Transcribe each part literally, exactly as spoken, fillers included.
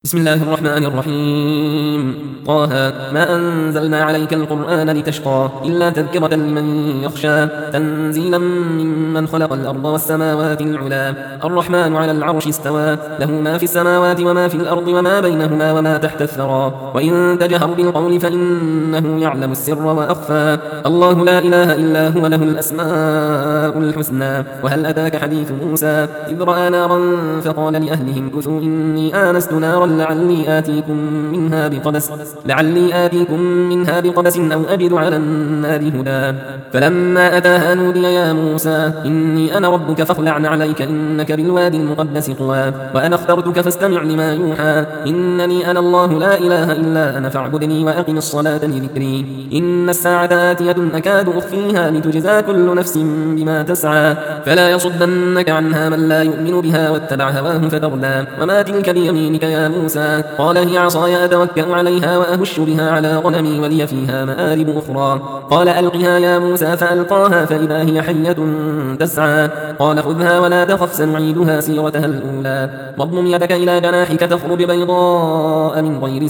بسم الله الرحمن الرحيم. طه ما أنزلنا عليك القرآن لتشقى إلا تذكرة لمن يخشى تنزيلا ممن خلق الأرض والسماوات العلا الرحمن على العرش استوى له ما في السماوات وما في الأرض وما بينهما وما تحت الثرى وإن تجهر بالقول فإنه يعلم السر وأخفى الله لا إله إلا هو له الأسماء الحسنى. وهل أتاك حديث موسى إذ رأى نارا فقال لأهلهم كثوا إني آنست نارا لعلي آتيكم منها بقبس لعلي آتيكم منها بقبس أو أجد على النار هدى فلما أتاها نودي يا موسى إني أنا ربك فاخلع عليك إنك بالوادي المقدس طوى وأنا اخترتك فاستمع لما يوحى إنني أنا الله لا إله إلا أنا فاعبدني وأقم الصلاة لذكري إن الساعة آتية أكاد أخفيها لتجزى كل نفس بما تسعى فلا يصدنك عنها من لا يؤمن بها واتبع هواه فتردى وما تلك بيمينك يا موسى قال هي عصاي أتوكأ عليها وأهش بها على غنمي ولي فيها مآرب أخرى قال ألقها يا موسى فألقاها فإذا هي حية تسعى قال خذها ولا تخف سنعيدها سيرتها الأولى واضمم يدك إلى جناحك تخرج بيضاء من غير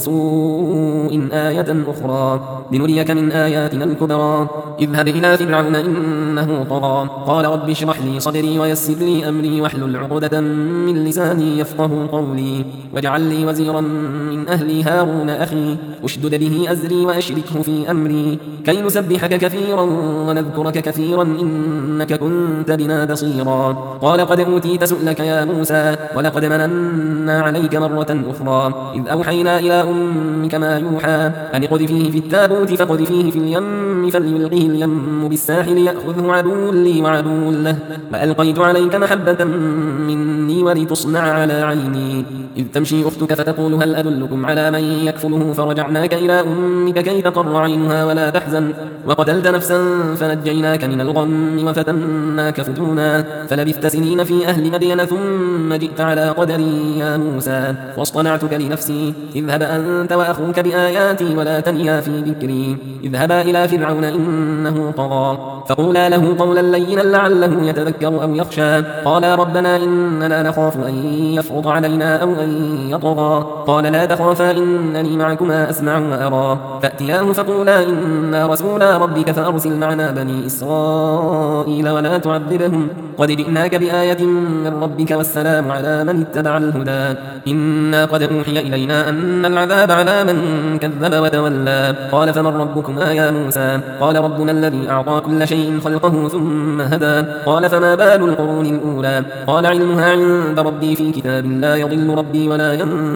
سوء آية أخرى لنريك من آياتنا الكبرى اذهب إلى فرعون إنه طغى قال رب اشرح لي صدري ويسر لي أمري واحلل عقدة من لساني يفقه قولي واجعل لي وزيرا من أهلي هارون أخي اشدد به أزري وأشركه في أمري كي نسبحك كثيرا ونذكرك كثيرا إنك كنت بنا بصيرا قال قد أوتيت سؤلك يا موسى ولقد مننا عليك مرة أخرى إذ أوحينا إلى أمك ما يوحى أن اقذفيه في التابوت فاقذفيه في اليم فليلقه اليم بالساحل يأخذه عدو لي وعدو له وألقيت عليك محبة مني ولتصنع على عيني إذ تمشي أختك فتقول هل أدلكم على من يكفله فرجعناك إلى أمك كي تقر عينها ولا تحزن وقتلت نفسا فنجيناك من الغم وفتناك فتونا فلبثت سنين في أهل مدين ثم جئت على قدري يا موسى واصطنعتك لنفسي اذهب أنت وأخوك بآياتي ولا تنيا في ذكري اذهبا إلى فرعون إنه طغى فقولا له قولا لينا لعله يتذكر أو يخشى قالا ربنا إننا نخاف أن يفرط علينا أو أن يطغى قال لا تخافا إنني معكما أسمع وأرى فأتياه فقولا إنا رسولا ربك فأرسل معنا بني إسرائيل ولا تعذبهم قد جئناك بآية من ربك والسلام على من اتبع الهدى إنا قد أوحي إلينا أن العذاب على من كذب وتولى قال فمن ربكما يا موسى قال ربنا الذي أعطى كل شيء خلقه ثم هدى قال فما بال القرون الأولى قال علمها عند ربي في كتاب لا يضل ربي ولا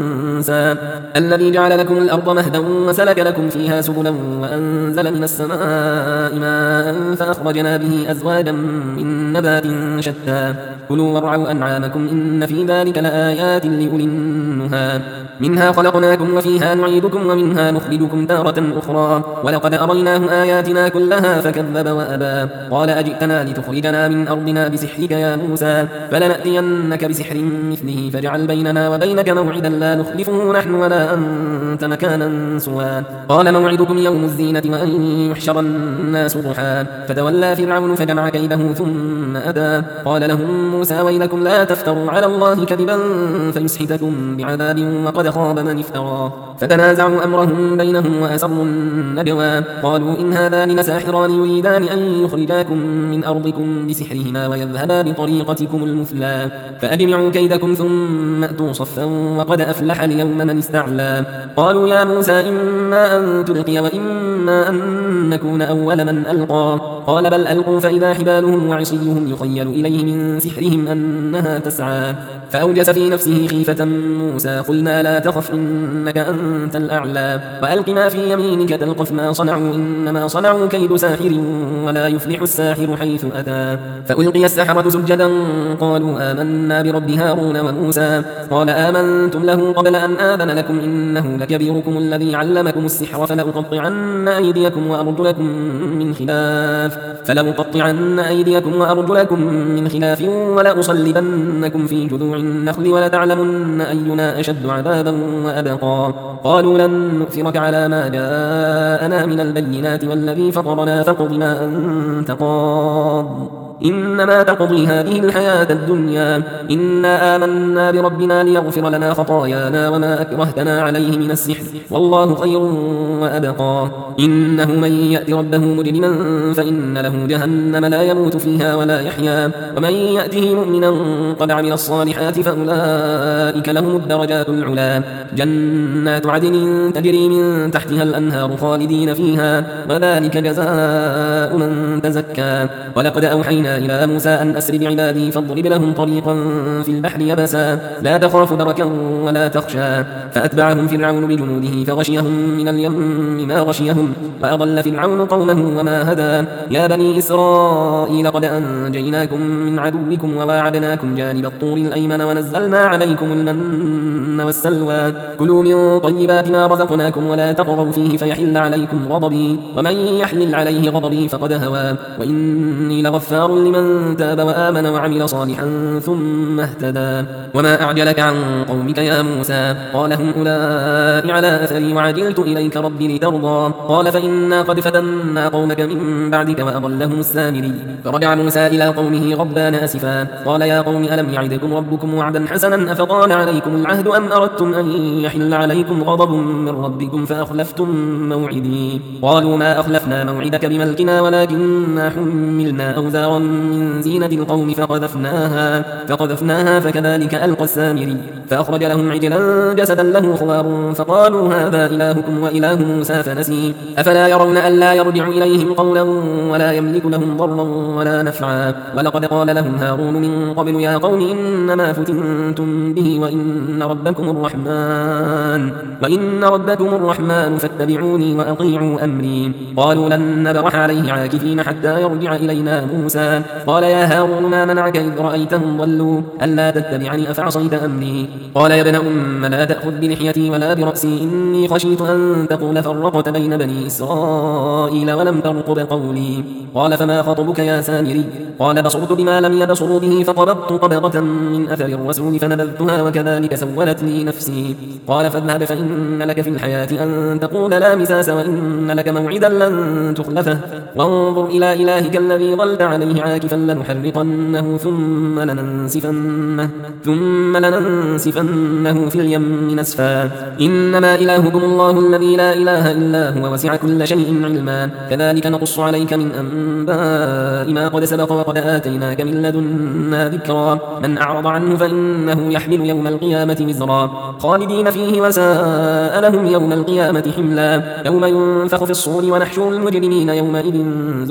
ينسى الذي جعل لكم الأرض مهدا وسلك لكم فيها سبلا وأنزل من السماء ماء فأخرجنا به أزواجا من نبات شتى كلوا وارعوا أنعامكم إن في ذلك لآيات لأولي النهى منها خلقناكم وفيها نعيدكم ومنها نخرجكم تارة أخرى ولقد أريناه آياتنا كلها فكذب وأبى قال أجئتنا لتخرجنا من أرضنا بسحرك يا موسى فلنأتينك بسحر مثله فاجعل بيننا وبينك موعدا لا نخلفه نحن ولا أنت مكانا سوى قال موعدكم يوم الزينة وأن يحشر الناس ضحى فتولى فرعون فجمع كيده ثم أتى قال لهم موسى ويلكم لا تفتروا على الله كذبا فيسحتكم بعذاب وقد خاب من افترى فتنازعوا أمرهم بينهم وأسروا النجوى قالوا إن هذان لساحران يريدان أن يخرجاكم من أرضكم بسحرهما ويذهبا بطريقتكم المثلى فأجمعوا كيدكم ثم أتوا صفا وقد أفلح اليوم من استعلى قالوا يا موسى إما أن تلقي وإما أن نكون أول من ألقى قال بل ألقوا فإذا حبالهم وعصيهم يخيل إليه من سحرهم أنها تسعى فأوجس في نفسه خيفة موسى قلنا لا تخف إنك أنت الأعلى وألق ما في يمينك تلقف ما صنعوا إنما صنعوا كيد ساحر ولا يفلح الساحر حيث أتى فألقي السحرة سجدا قالوا آمنا برب هارون وموسى قال آمنتم له قبل أن آذن لكم إنه لكبيركم الذي علمكم السحر فلأقطعن أيديكم وأرجلكم من خلاف فلأقطعن أيديكم وأرجلكم من خلاف ولأصلبنكم في جذوع النخل ولتعلمن أينا أشد عذابا وأبقى قالوا لن نؤثرك على ما جاءنا من البينات والذي فطرنا فاقض ما أنت قاض إنما تقضي هذه الحياة الدنيا إنا آمنا بربنا ليغفر لنا خطايانا وما أكرهتنا عليه من السحر والله خير وأبقى إنه من يأت ربه مجرما فإن له جهنم لا يموت فيها ولا يحيا ومن يأته مؤمنا قد عمل الصالحات فأولئك لهم الدرجات العلا جنات عدن تجري من تحتها الأنهار خالدين فيها وذلك جزاء من تزكى ولقد أوحينا إلى موسى أن أسر بعبادي فاضرب لهم طريقا في البحر يبسا لا تخاف دركا ولا تخشى فأتبعهم فرعون بجنوده فغشيهم من اليم ما غشيهم وأضل فرعون قومه وما هدى يا بني إسرائيل قد أنجيناكم من عدوكم وواعدناكم جانب الطور الأيمن ونزلنا عليكم المن والسلوى كلوا من طيبات ما رزقناكم ولا تطغوا فيه فيحل عليكم غضبي ومن يحلل عليه غضبي فقد هوى وإني لغفار لمن تاب وآمن وعمل صالحا ثم اهتدى وما أعجلك عن قومك يا موسى قال هم أولئك على أثري وعجلت إليك ربي لترضى قال فإنا قد فتنا قومك من بعدك وأضلهم السامري فرجع موسى إلى قومه غضبان آسفا قال يا قوم ألم يعدكم ربكم وعدا حسنا أفطال عليكم العهد أم أردتم أن يحل عليكم غضب من ربكم فأخلفتم موعدي قالوا ما أخلفنا موعدك بملكنا ولكننا حملنا أوزارا من زينة القوم فقذفناها فقذفناها فكذلك ألقى السامري فأخرج لهم عجلا جسدا له خوار فقالوا هذا إلهكم وإله موسى فنسي أفلا يرون ألا يرجع إليهم قولا ولا يملك لهم ضرا ولا نفعا ولقد قال لهم هارون من قبل يا قوم إنما فتنتم به وإن ربكم الرحمن وإن ربكم الرحمن فاتبعوني وأطيعوا أمري قالوا لن نبرح عليه عاكفين حتى يرجع إلينا موسى قال يا هارون ما منعك إذ رأيتهم ضلوا ألا تتبعني أفعصيت أمري قال يا ابن أم لا تأخذ بلحيتي ولا برأسي إني خشيت أن تقول فرقت بين بني إسرائيل ولم ترقب قولي قال فما خطبك يا سامري قال بصرت بما لم يبصروا به فقبضت قبضة من أثر الرسول فنبذتها وكذلك سولت لي نفسي قال فاذهب فإن لك في الحياة أن تقول لا مساس وإن لك موعدا لن تخلفه وانظر إلى إلهك الذي ظلت عليه عاكفا لنحرقنه ثم لننسفنه ثم لننسفنه في اليم نسفا إنما إلهكم الله الذي لا إله إلا هو وسع كل شيء علما كذلك نقص عليك من أنباء ما قد سبق وقد آتيناك من لدنا ذكرا من أعرض عنه فإنه يحمل يوم القيامة وزرا خالدين فيه وساء لهم يوم القيامة حملا يوم ينفخ في الصور ونحشر المجرمين يومئذ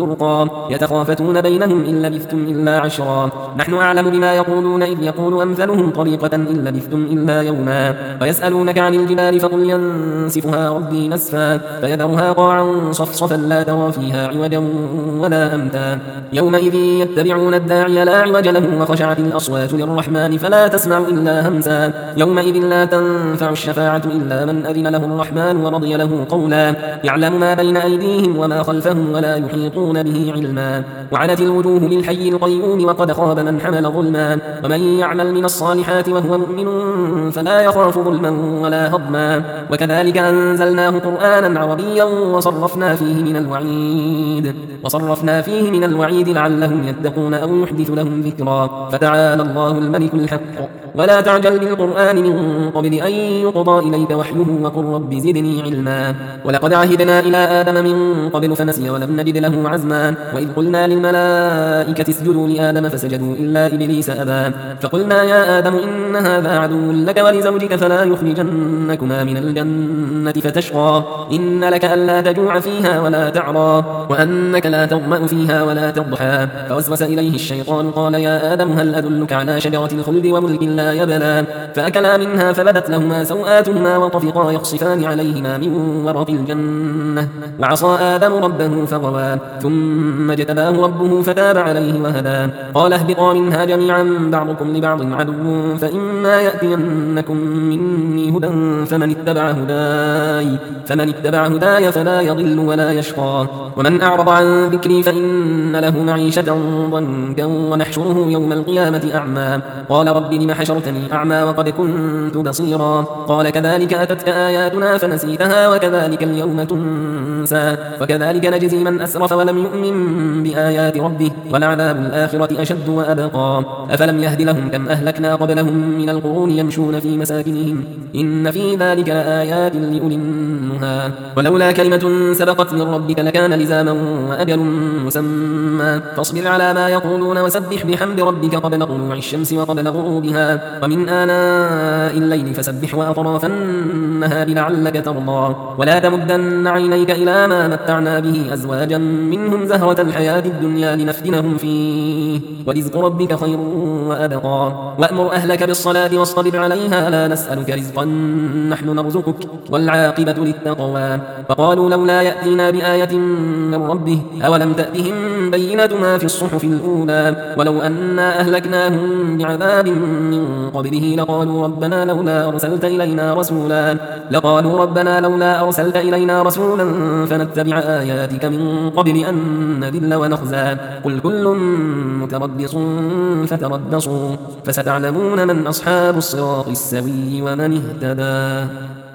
زرقا يتخافتون بينهم إن لبثتم إلا عشرا نحن أعلم بما يقولون إذ يقول أمثلهم طريقة إن لبثتم إلا يوما ويسألونك عن الجبال فقل ينسفها ربي نسفا فيذرها قاعا صفصفا لا ترى فيها عوجا ولا أمتا يومئذ يتبعون الداعي لا عوج له وخشعت الأصوات للرحمن فلا تسمع إلا همسا يومئذ لا تنفع الشفاعة إلا من أذن له الرحمن ورضي له قولا يعلم ما بين أيديهم وما خلفهم ولا يحيطون به علما وعنت الوجوه للحي القيوم وقد خاب من حمل ظلما ومن يعمل من الصالحات وهو مؤمن فلا يخاف ظلما ولا هضما وكذلك أنزلناه قرآنا عربيا وصرفنا فيه من الوعيد وصرفنا فيه من الوعيد لعلهم يتقون أو يحدث لهم ذكرا فتعالى الله الملك الحق ولا تعجل بالقرآن من قبل أن يقضى إليك وحيه وقل رب زدني علما ولقد عهدنا إلى آدم من قبل فنسي ولم نجد له عزما وإذ قلنا للملائكة اسجدوا لآدم فسجدوا إلا إبليس أبى فقلنا يا آدم إن هذا عدو لك ولزوجك فلا يخرجنكما من الجنة فتشقى إن لك ألا تجوع فيها ولا تعرى وأنك لا تظمأ فيها ولا تضحى فوسوس إليه الشيطان قال يا آدم هل أدلك على شجرة الخلد وملك لا يبلى فأكلا منها فبدت لهما سوآتهما وطفقا يخصفان عليهما من ورق الجنة وعصى آدم ربه فغوى ثم اجتباه ربه فتاب عليه وهدى قال اهبطا منها جميعا بعضكم لبعض عدو فإما يأتينكم مني هدى فمن اتبع هداي فمن اتبع هداي فلا يضل ولا يشقى ومن أعرض عن ذكري فإن له معيشة ضنكا ونحشره يوم القيامة أعمى قال رب لم حشرتني أعمى وقد كنت بصيرا قال كذلك أتتك آياتنا فنسيتها وكذلك اليوم تنسى وكذلك نجزي من أسرف ولم يؤمن بآيات ربه ولعذاب الآخرة أشد وأبقى. أفلم يهد لهم كم أهلكنا قبلهم من القرون يمشون في مساكنهم إن في ذلك لآيات لأولي النهى. ولولا كلمة سبقت من ربك لكان لزاما وأجل مسمى. فاصبر على ما يقولون وسبح بحمد ربك قبل طلوع الشمس وقبل غروبها ومن آناء الليل فسبح وأطراف النهار لعلك ترضى. ولا تمدن عينيك إلى ما متعنا به أزواجا منهم زهرة الحياة الدنيا لنفتنهم فيه ورزق ربك خير وأبقى. وأمر أهلك بالصلاة واصطبر عليها لا نسألك رزقا نحن نرزقك والعاقبة للتقوى. فقالوا لولا يأتينا بآية من ربه أولم تأتهم بينة ما في الصحف الأولى ولو أنا أهلكناهم بعذاب من قبله لقالوا ربنا لولا أرسلت إلينا رسولا لقالوا ربنا لولا أرسلت إلينا رسولا فنتبع آياتك من قبل أن نذل ونخزى. قل كل متربص فتربصوا فستعلمون من أصحاب الصراط السوي ومن اهتدى.